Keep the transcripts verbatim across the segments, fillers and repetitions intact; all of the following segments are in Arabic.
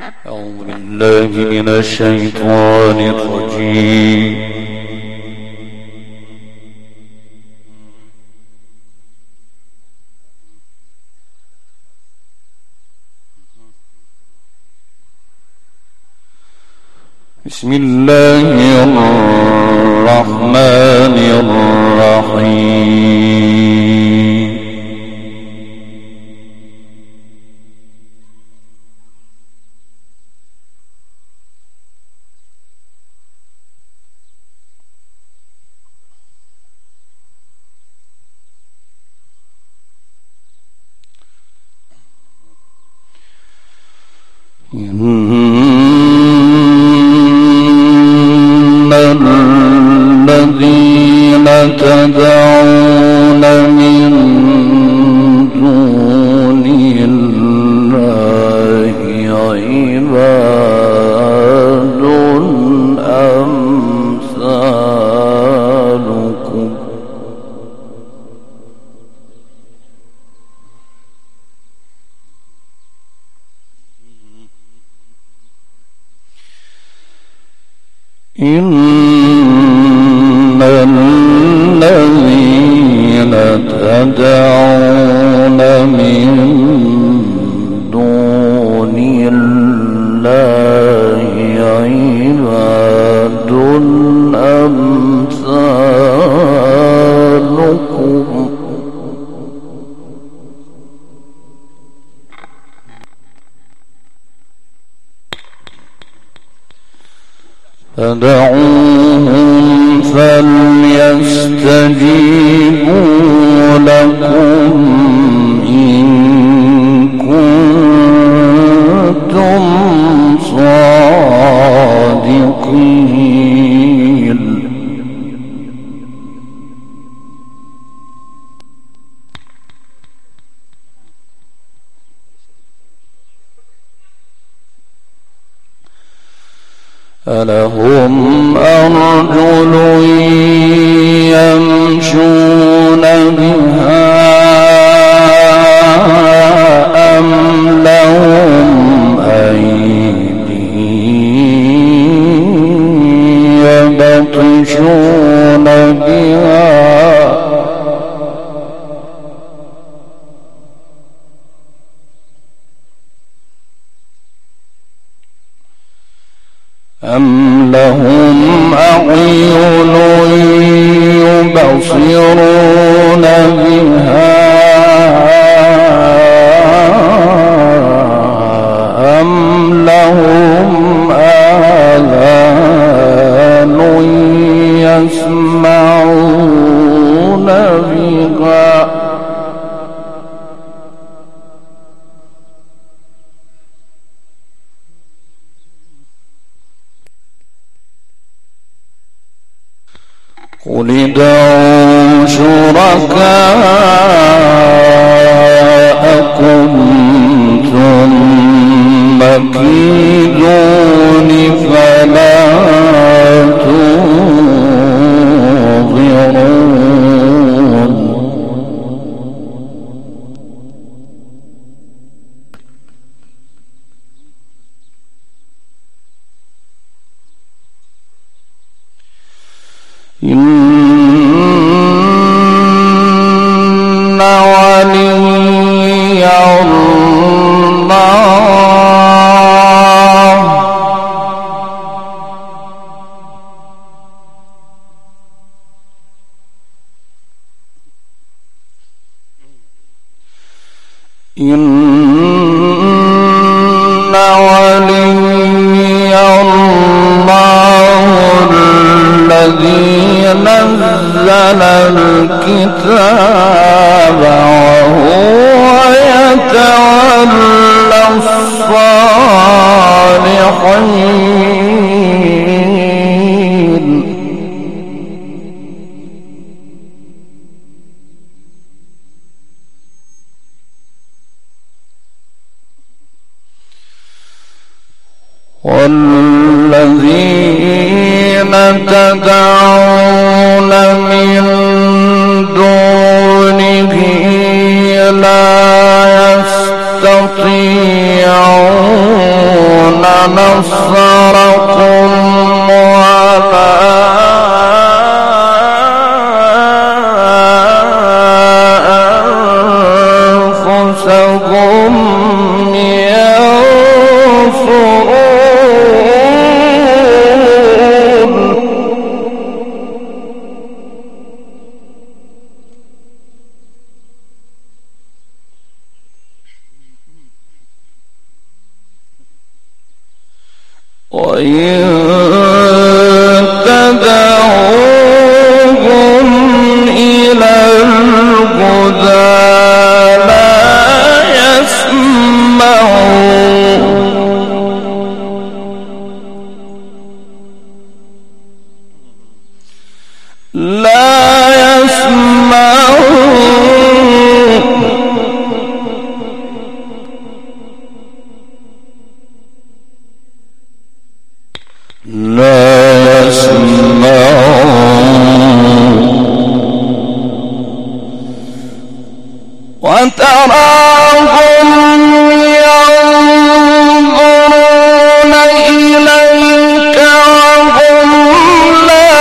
أعوذ بالله من الشيطان الرجيم. بسم الله الرحمن الرحيم. الذين تدعون من دون الله عباد أمثالكم إن الذين تدعون من دون الله عباد أمثالكم فدعوهم فليستجيبوا لكم إن كنتم صادقين. ألهم أرجل يمشون بها أم لهم أيدي يبطشون بها أم لهم أعين يبصرون بها أم لهم آذان يسمعون بها قل ادعوا شركاءكم ثم كيدون فلا تنظرون. إن ولي الله إن ولي الله الذي نزل الكتاب وهو يتولى الصالحين. والذين تدعون من دونه لا يستطيعون نصركم ولا أنفسكم وإن تدعوهم إلى الهدى لا يسمعون لا يسمعون لا يسمعون وتراهم ينظرون إليك وهم لا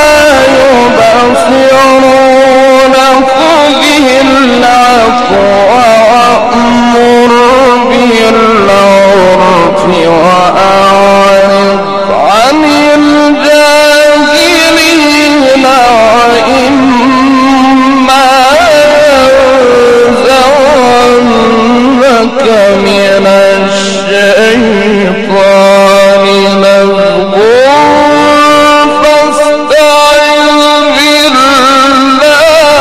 يبصرون خذ العفو وأمر بالعرف وأعرض عن الجاهلين وإما ينزغنك من الشيطان نزغ فاستعذ بالله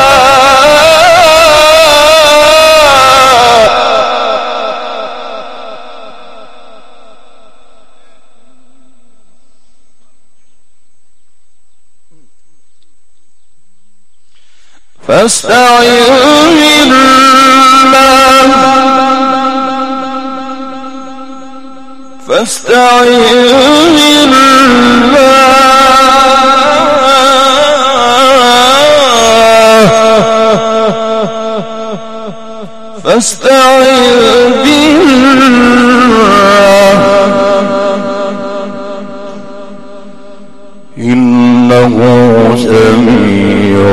فاستعذ بالله فاستعذ بالله فاستعذ بالله إنه سميع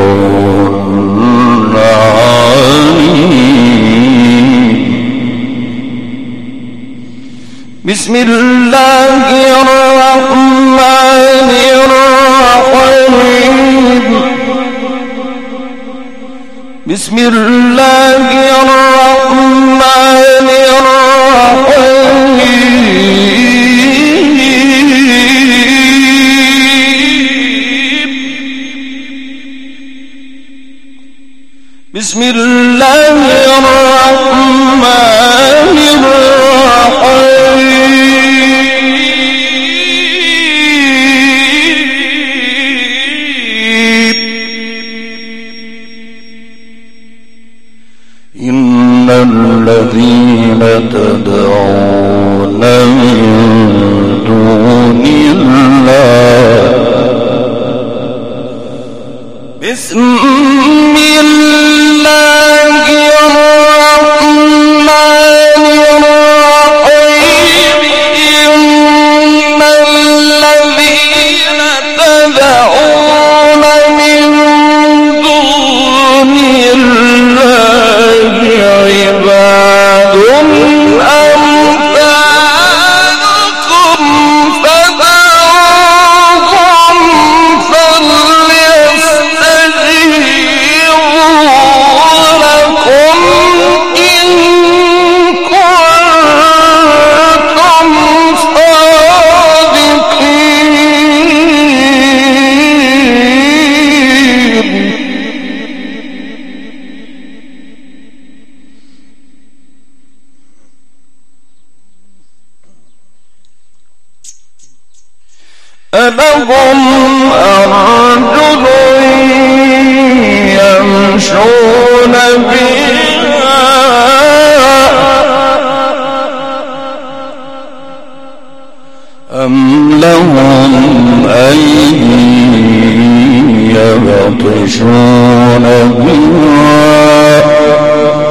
بسم الله الرحمن الرحيم بسم الله الرحمن الرحيم بسم الله الرحمن الرحيم إن الذين تدعون من دون الله بسم الله الرحمن الرحيم إن الذين تدعون من دون الله عباد أمثالكم فدعوهم فليستجيبوا لكم إن كنتم صادقين ألهم أرجل يمشون بها أم لهم أيدي يبطشون بها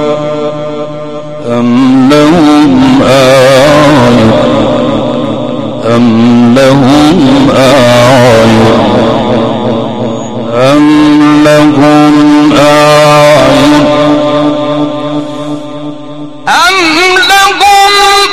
أم لهم أعين أم لهم أعين أم لهم أعين أم لهم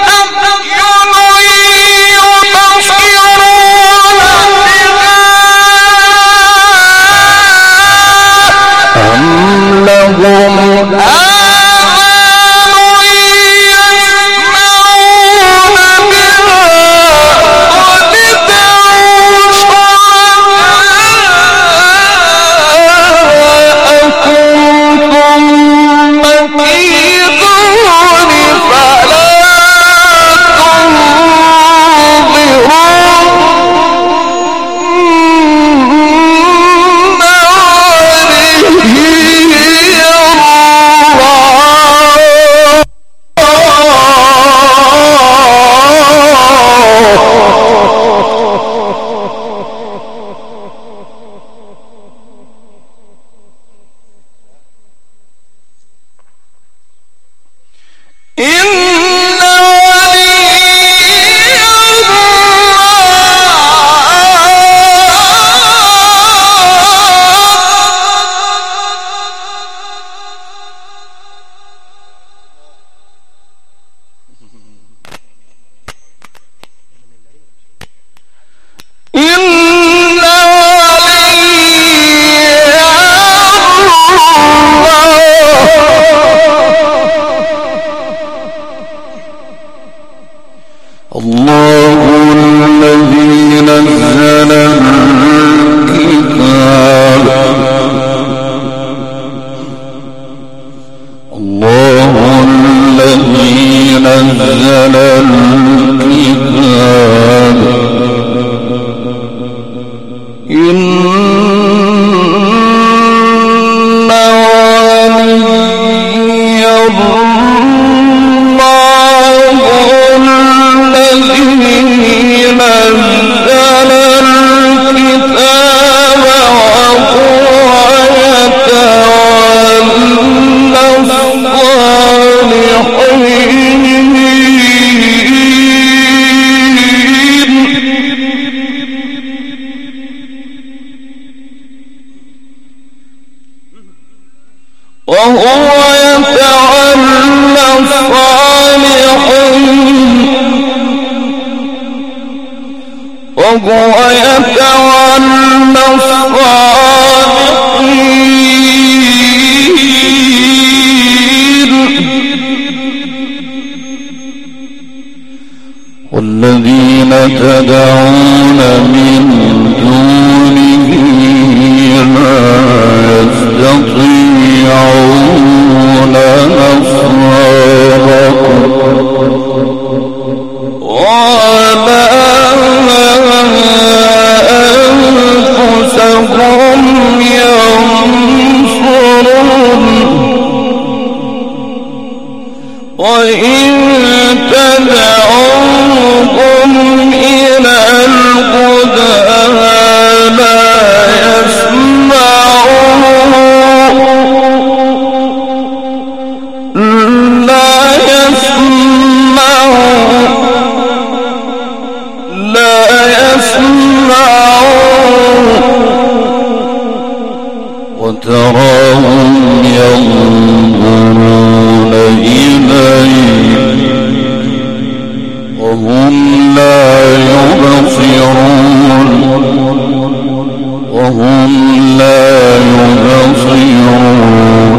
والذين تدعون من دونه لا يستطيعون نصركم ولا أنفسهم ينصرون وإن تدعوهم إلى الهدى لا يسمعون لا يسمعون لا يسمعون وتراهم ينظرون إليك وهم لا يبصرون وهم لا يبصرون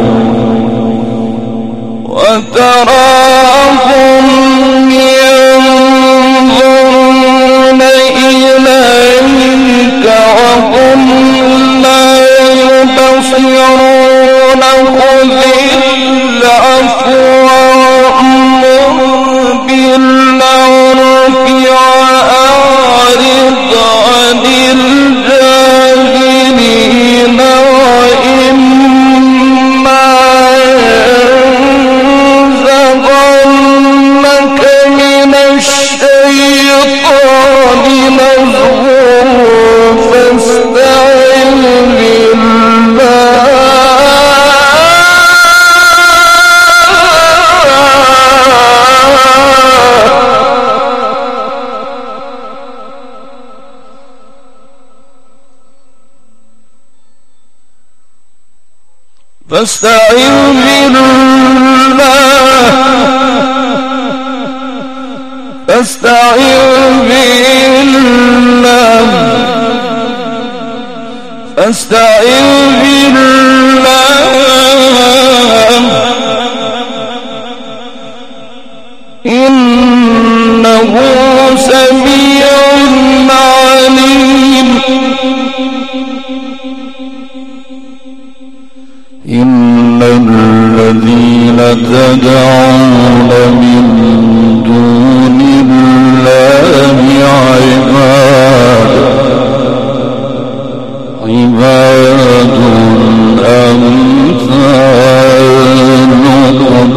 وتراهم ينظرون إليك وهم لا يبصرون خذ العفو وأمر بالعرف وأعرض عن الجاهلين وإما ينزغنك من الشيطان نزغ فاستعذ بالله فاستعذ بالله فاستعذ بالله فاستعذ بالله إنه سميع عليم. إن الذين تدعون من دون الله عباد عباد أمثالكم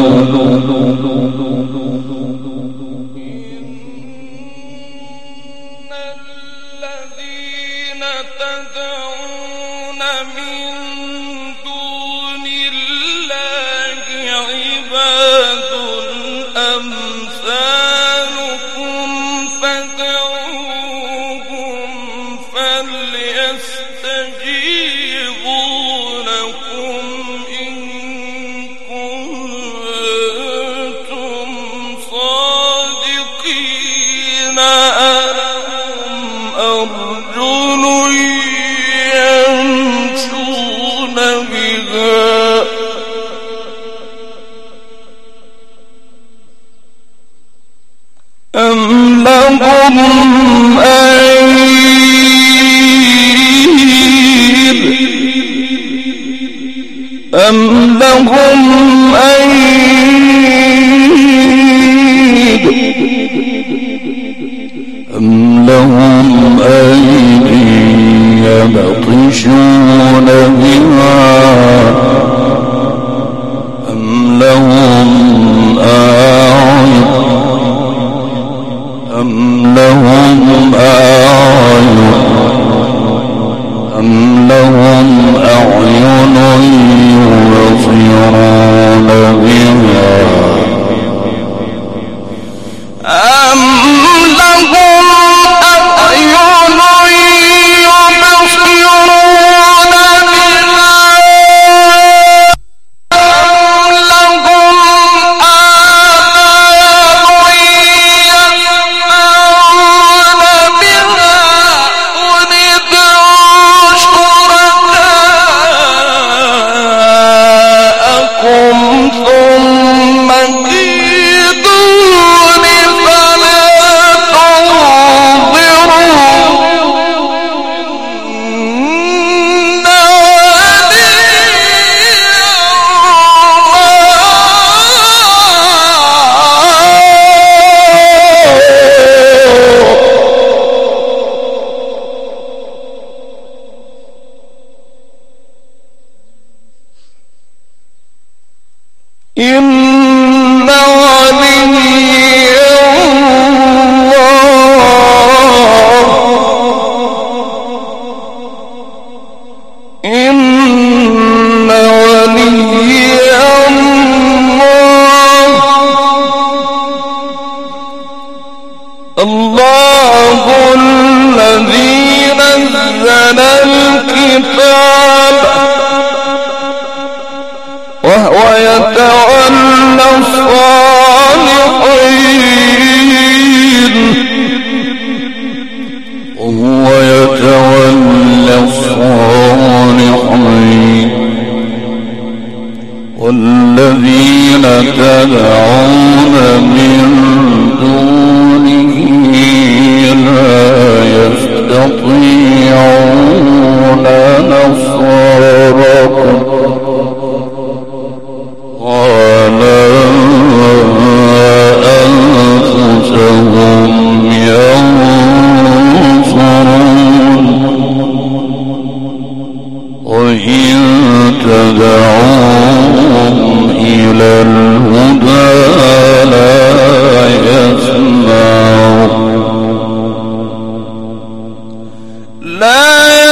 أم لهم أيد أم لهم أيد أم لهم أيد يبطشون بها أم لهم أعين أم لهم أعين أم لهم أعين يبصرون بها أم لهم أعين يبصرون بها أم لهم إن ولي الله إن ولي الله الله الذي نزل الكتاب وهو يتولى الصالحين وهو يتولى الصالحين والذين تدعون من دونه لا يستطيعون نصركم ولا أنفسهم ينصرون وإن تدعوهم إلى الهدى لا يسمعون لا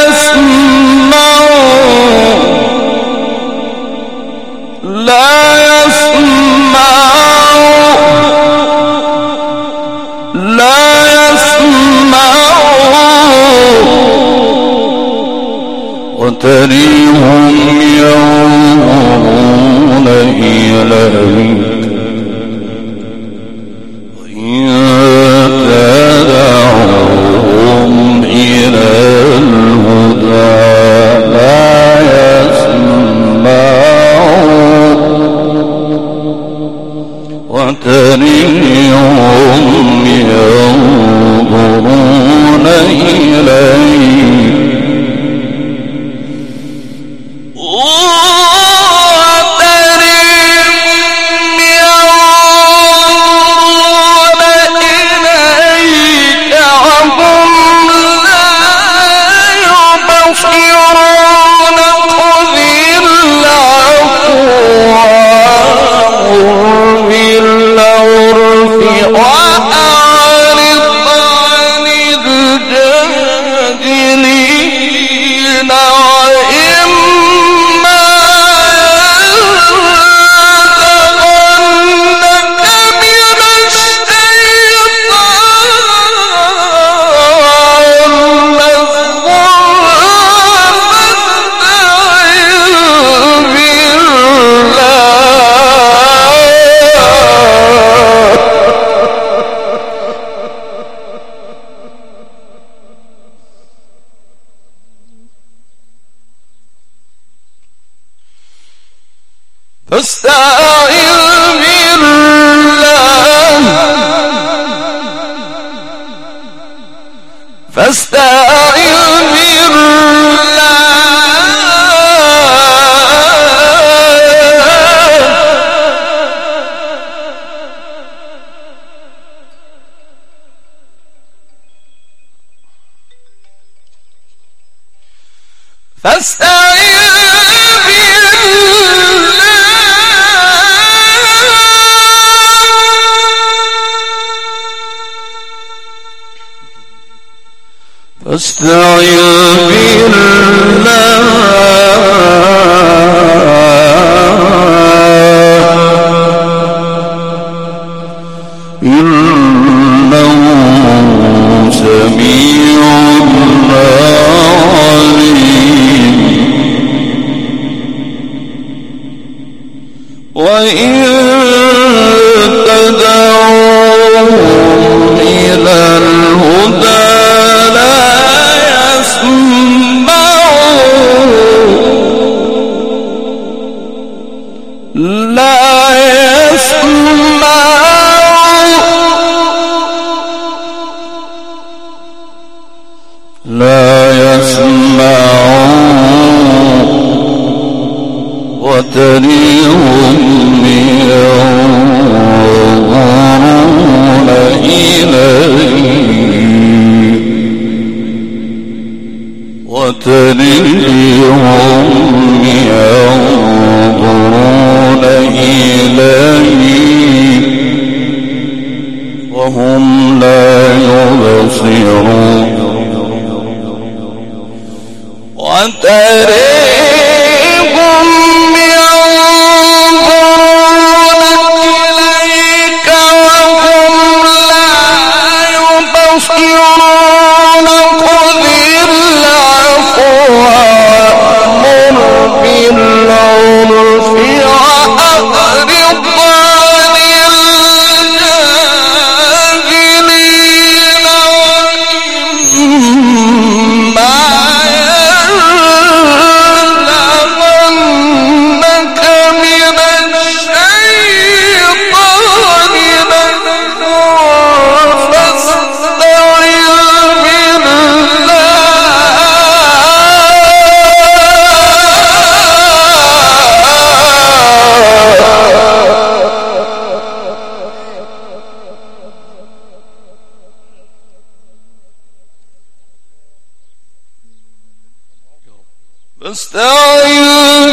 يسمعون لا وتريهم يوم إليك وإن تدعوهم إلى الهدى لا يسمعون وتريهم ينظرون إليك فاستعذ بالله فاستعذ بالله فاستعذ فاستعذ بالله إنه سميع عليم وإن تدعوهم إلى الهدى لا يسمعون لا يسمعون وتريهم ينظرون إليك وتريهم ينظرون إليك وهم لا يبصرون وتريهم ينظرون إليك وهم لا يبصرون خذ العفو وأمر بالعرف وأعرض عن الجاهلين وإما ينزغنك من الشيطان نزغ فاستعذ فاستعذ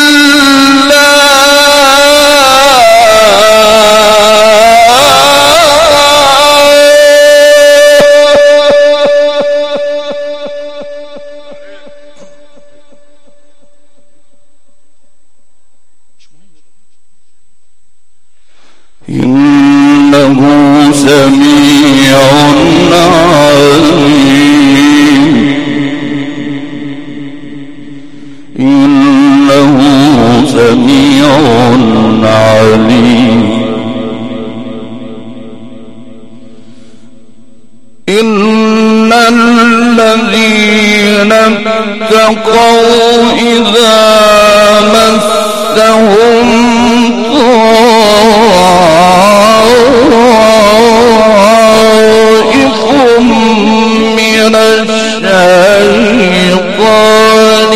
إنه سميع عليم إنه إن الذين اتقوا إذا مسهم طائف من الشيطان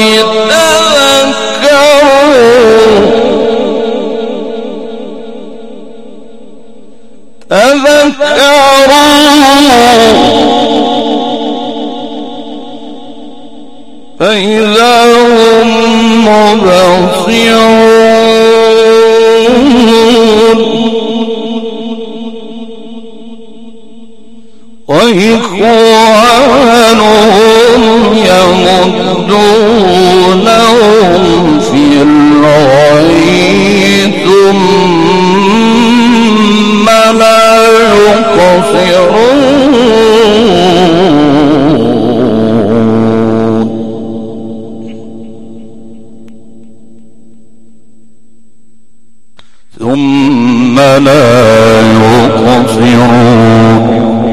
فإذا هم مبصرون وإخوانهم يمدونهم في الغي ثم لا يقصرون ثم لا يقصرون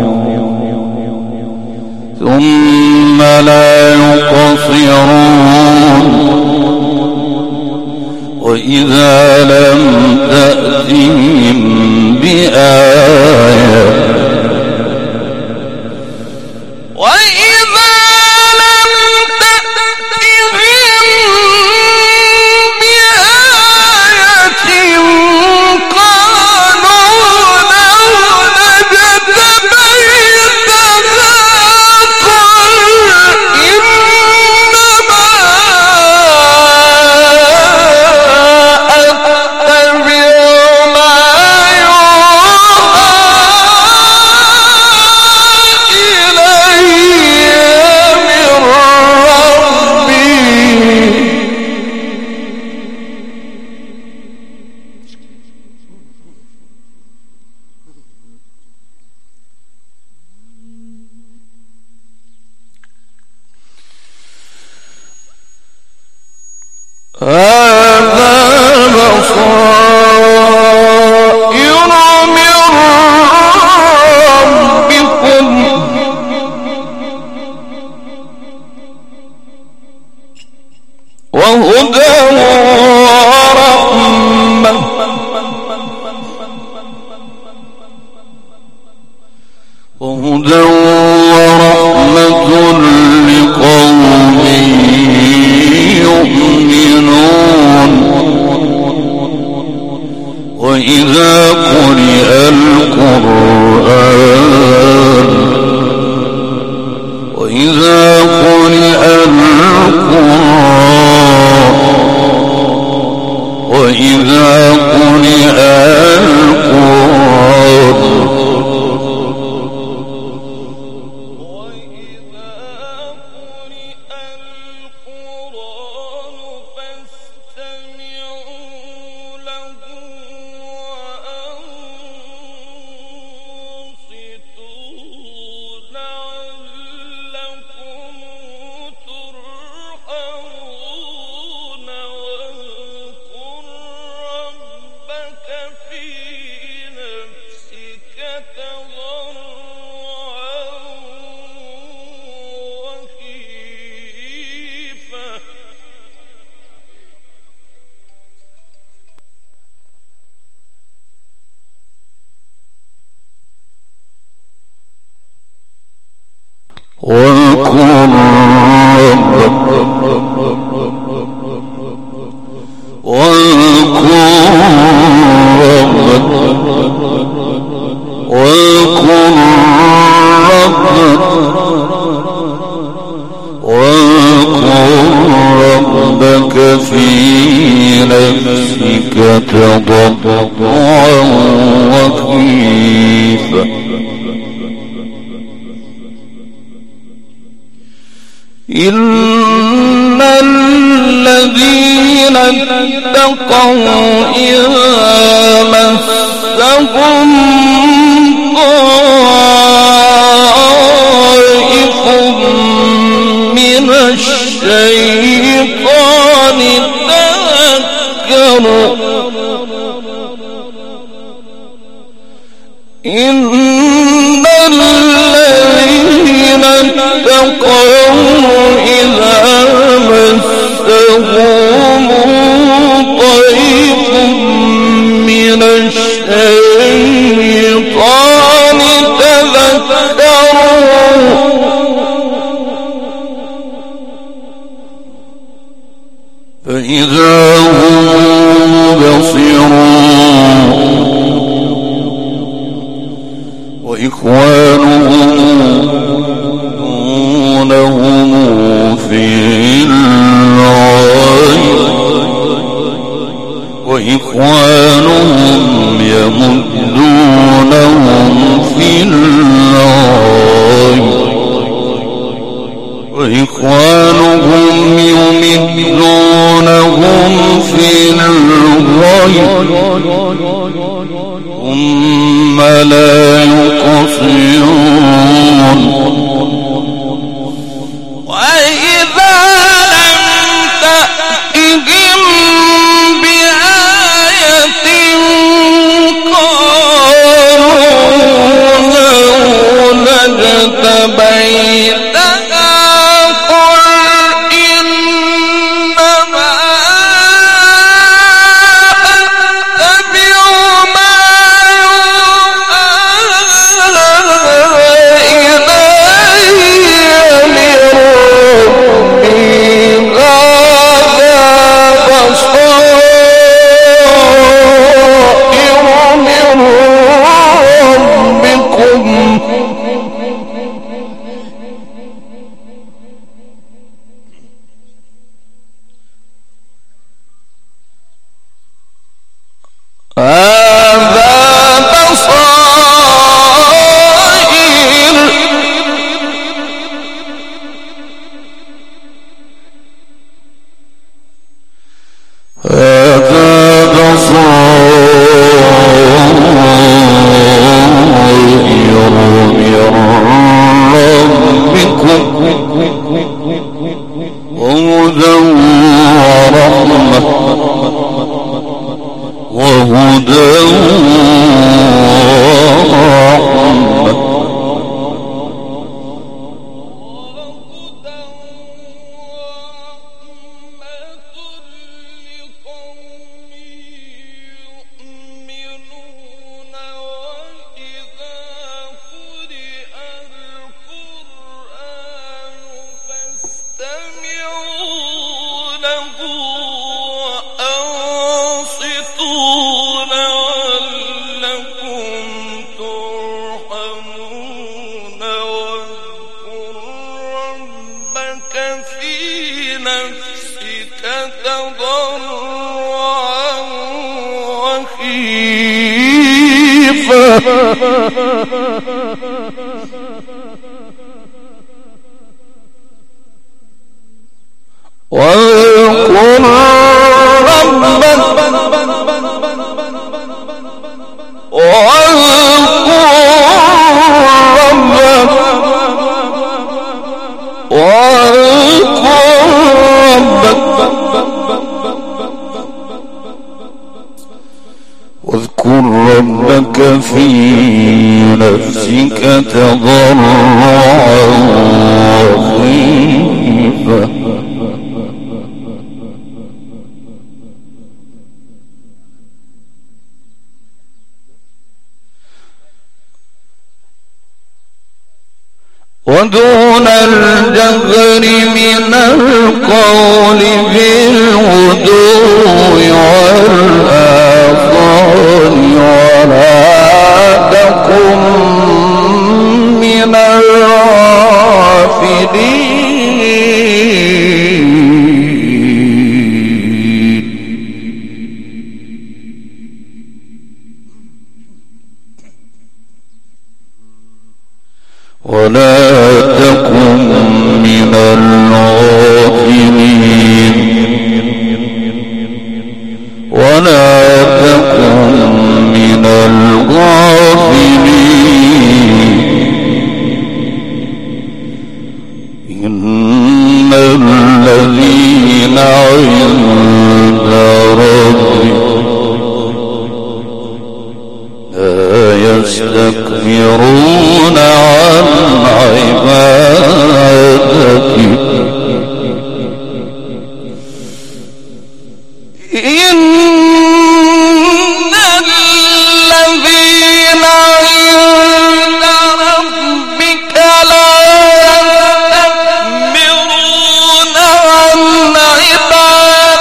ثم لا يقصرون وإذا لم تأتهم بآية هذا بصائر من ربكم وهدى ورحمة وهدى ورحمة لقوم يؤمنون وإذا قرئ القرآن وإذا قرئ القرآن وإذا قرئ القرآن واذكر ربك في نفسك تضرعا وخيفا إن الذين اتقوا إذا مسهم طائف من الشيطان تذكروا إن الذين فإذا هم مبصرون وإخوانهم دونهم في الغي وإخوانهم يمدونهم في الغي وإخوانهم يمدونهم في الغي ثم لا يقصرون وإذا لم تأتهم بآية قالوا لولا اجتبيتها واذكر ربك واذكر ربك واذكر واذكر ربك في نفسك تضرعا وخيفة ودون الجهر من القول بالغدو والآصال ولا تكن من الغافلين ولا تكن من الغافلين ولا تكن من الغافلين إن الذين عند ربك لا يستكبرون عن عبادته إن الذين عند ربك لا يستكبرون عن عبادته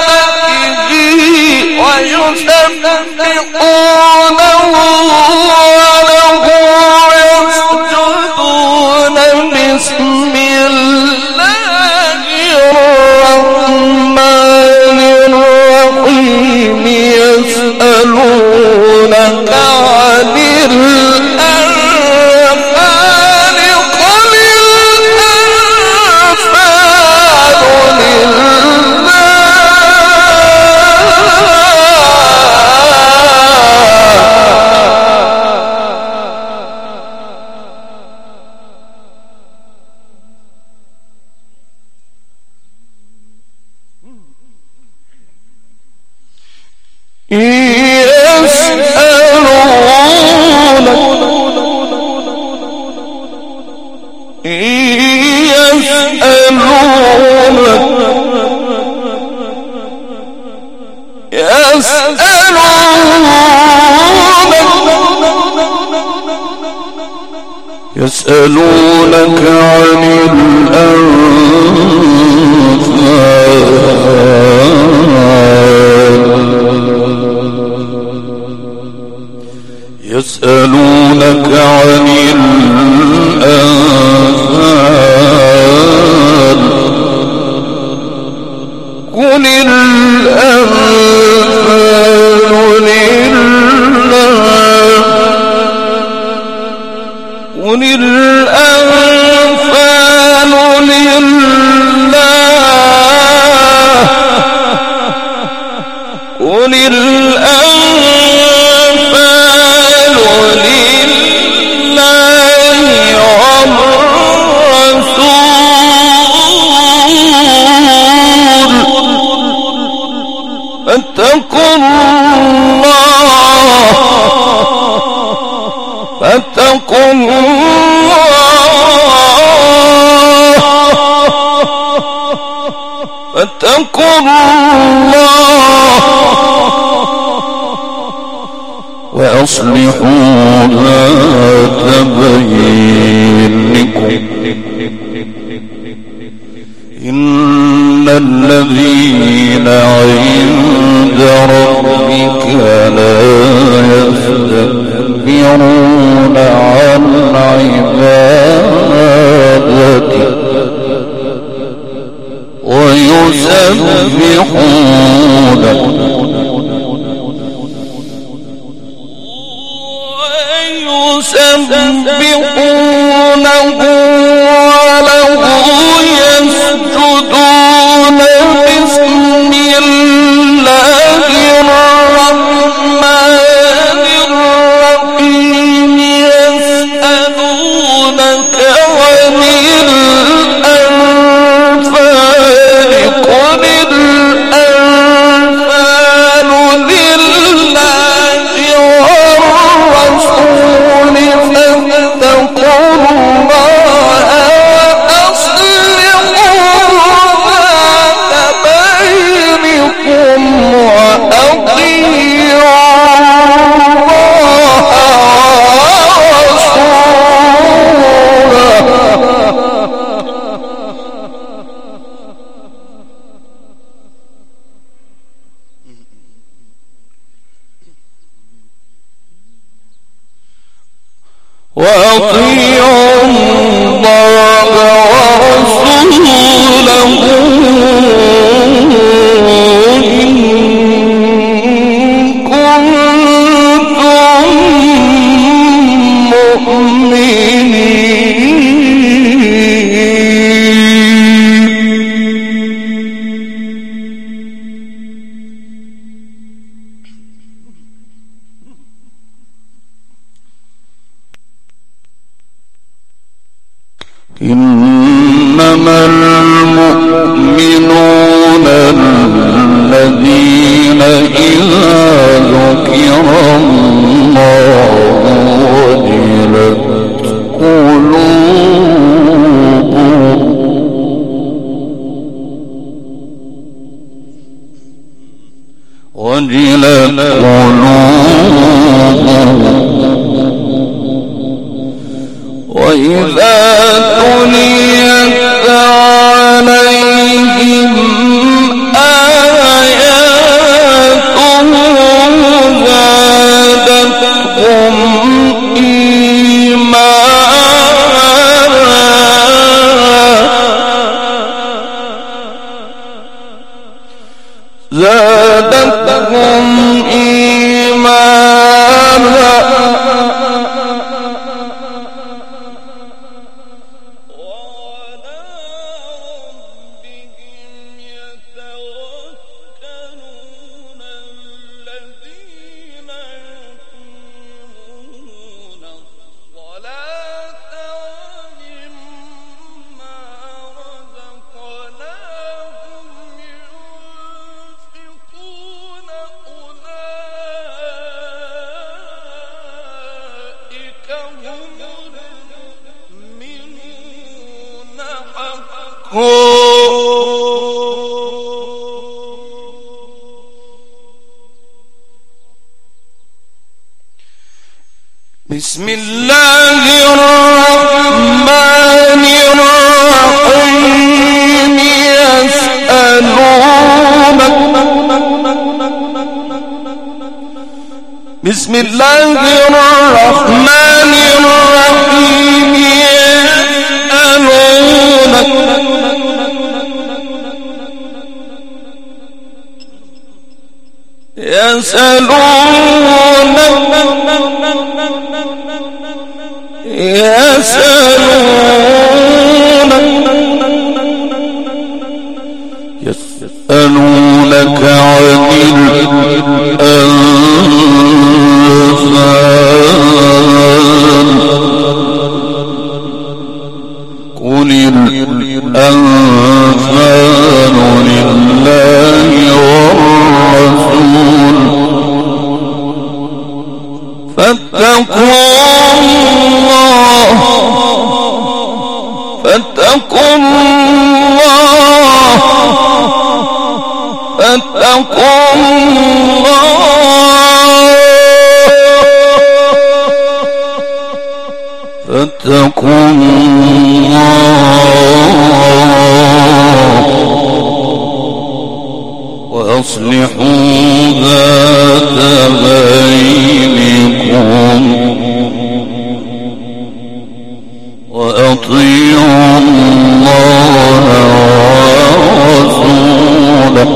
يسألونك عن الأنفال يسألونك عن الأنفال قل الأنفال لله قل الأنفال لله قل الأنفال لله والرسول فاتقوا الله فاتقوا الله فاتقوا الله وأصلحوا ذات بينكم إن الذين عند ربك لا يستكبرون عن عبادته ويسبحونه ويسبحونه وله يسجدون بسم الله الرحمن الرحيم يسألونك عن الأنفال قل الأنفال لله والرسول فاتقوا الله وأصلحوا ذات بينكم وأطيعوا الله وأطيعوا الله ورسوله إن كنتم مؤمنين إنما المؤمنون الذين إذا ذكر الله وجلت قلوبهم وجلت قلوبهم وإذا تليت عليهم آياته زادتهم إيمانا زادتهم إيمانا رزقناهم ينفقون بسم الله الرحمن الرحيم يسألونك بسم الله الرحمن الرحيم يسألونك يسألونك يسألونك يسألونك عن الأنفال قل الأنفال لله والرسول فاتقوا الله فاتقوا الله فاتقوا الله فاتقوا الله وأصلحوا ذات بينكم وأطيعوا الله ورسوله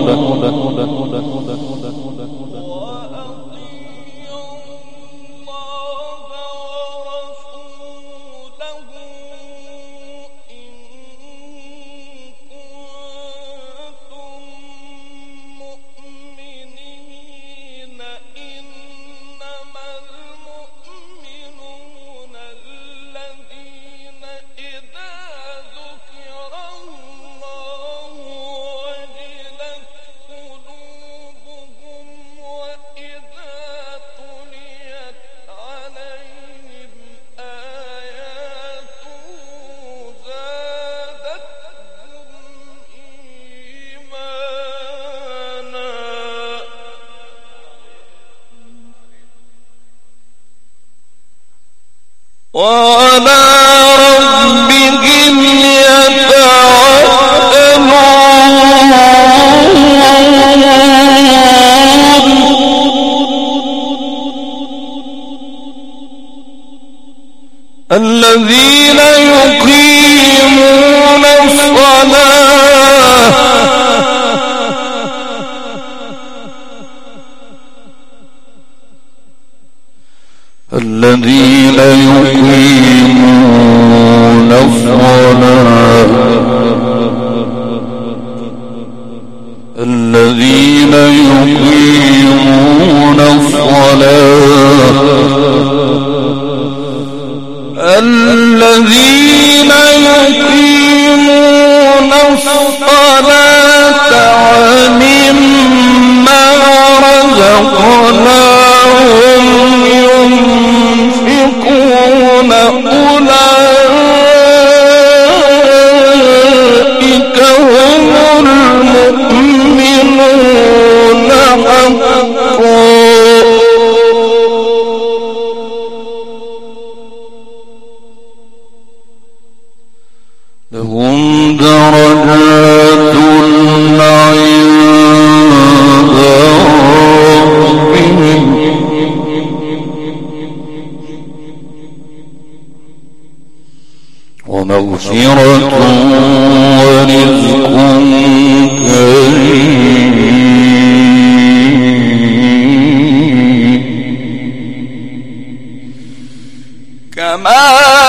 وعلى ربهم يتوكلون الذين يقيمون الصلاة الذين يقيمون الصلاة الذين يقيمون الصلاة الذين يقيمون الصلاة ومما رزقناهم ينفقون أولئك هم المؤمنون حقا لهم درجات عند ربهم ومغفرة ورزق كريم كما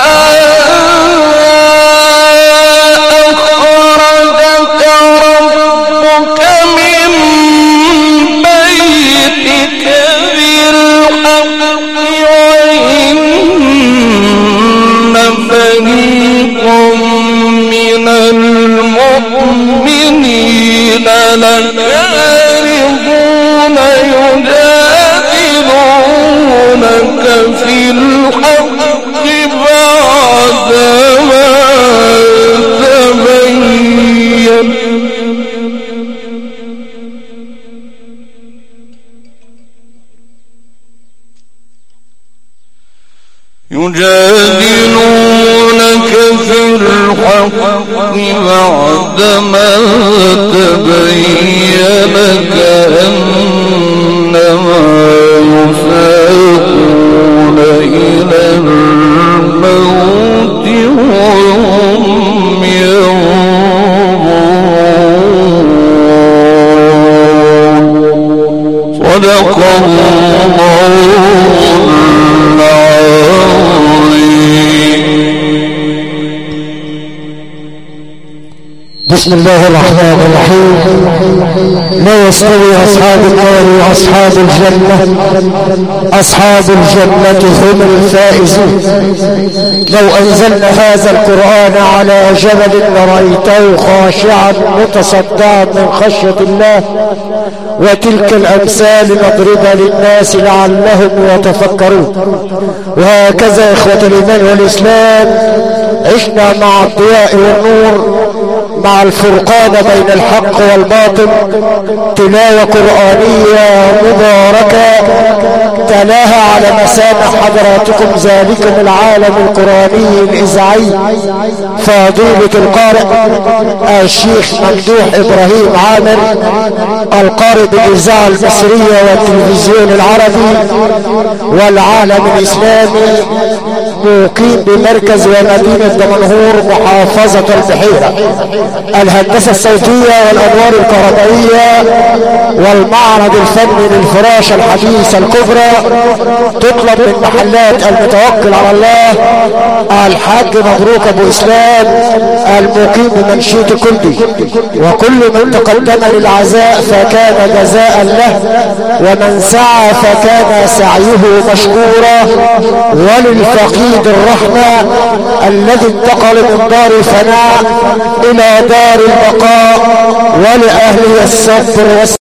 أخرجك ربك من بيتك بالحق وإن فريقا من المؤمنين لكارهون يجادلونك في الحق بعدما بعدما تبين كأنما يساقون إلى الموت وهم ينظرون. صدق الله بسم الله الرحمن الرحيم. لا يستوي أصحاب النار وأصحاب الجنة، أصحاب الجنة هم الفائزون. لو أنزلنا هذا القرآن على جبل لرأيته خاشعا متصدعا من خشية الله. وتلك الأمثال نضربها للناس لعلهم يتفكرون. وهكذا إخوة الإيمان والإسلام عشنا مع الضياء والنور، مع الفرقان بين الحق والباطل، تلاوة قرآنية مباركة تلاها على مسامع حضراتكم ذلكم العالم القرآني الإذاعي فضيلة القارئ الشيخ ممدوح إبراهيم عامر، القارئ بالإذاعة المصرية والتلفزيون العربي والعالم الإسلامي، مقيم بمركز ومدينة دمنهور محافظة البحيرة. الهندسة الصوتية والأنوار الكهربائية والمعرض الفني للفراشة الحديثة الكبرى تطلب من محلات المتوكل على الله الحاج مبروك أبو إسلام المقيم بمنشية كلدي. وكل من تقدم للعزاء فكان جزاء له، ومن سعى فكان سعيه مشكورا. وللفقيد الرحمة الذي انتقل من دار الفناء إلى دار البقاء، ولأهله الصبر والسلام.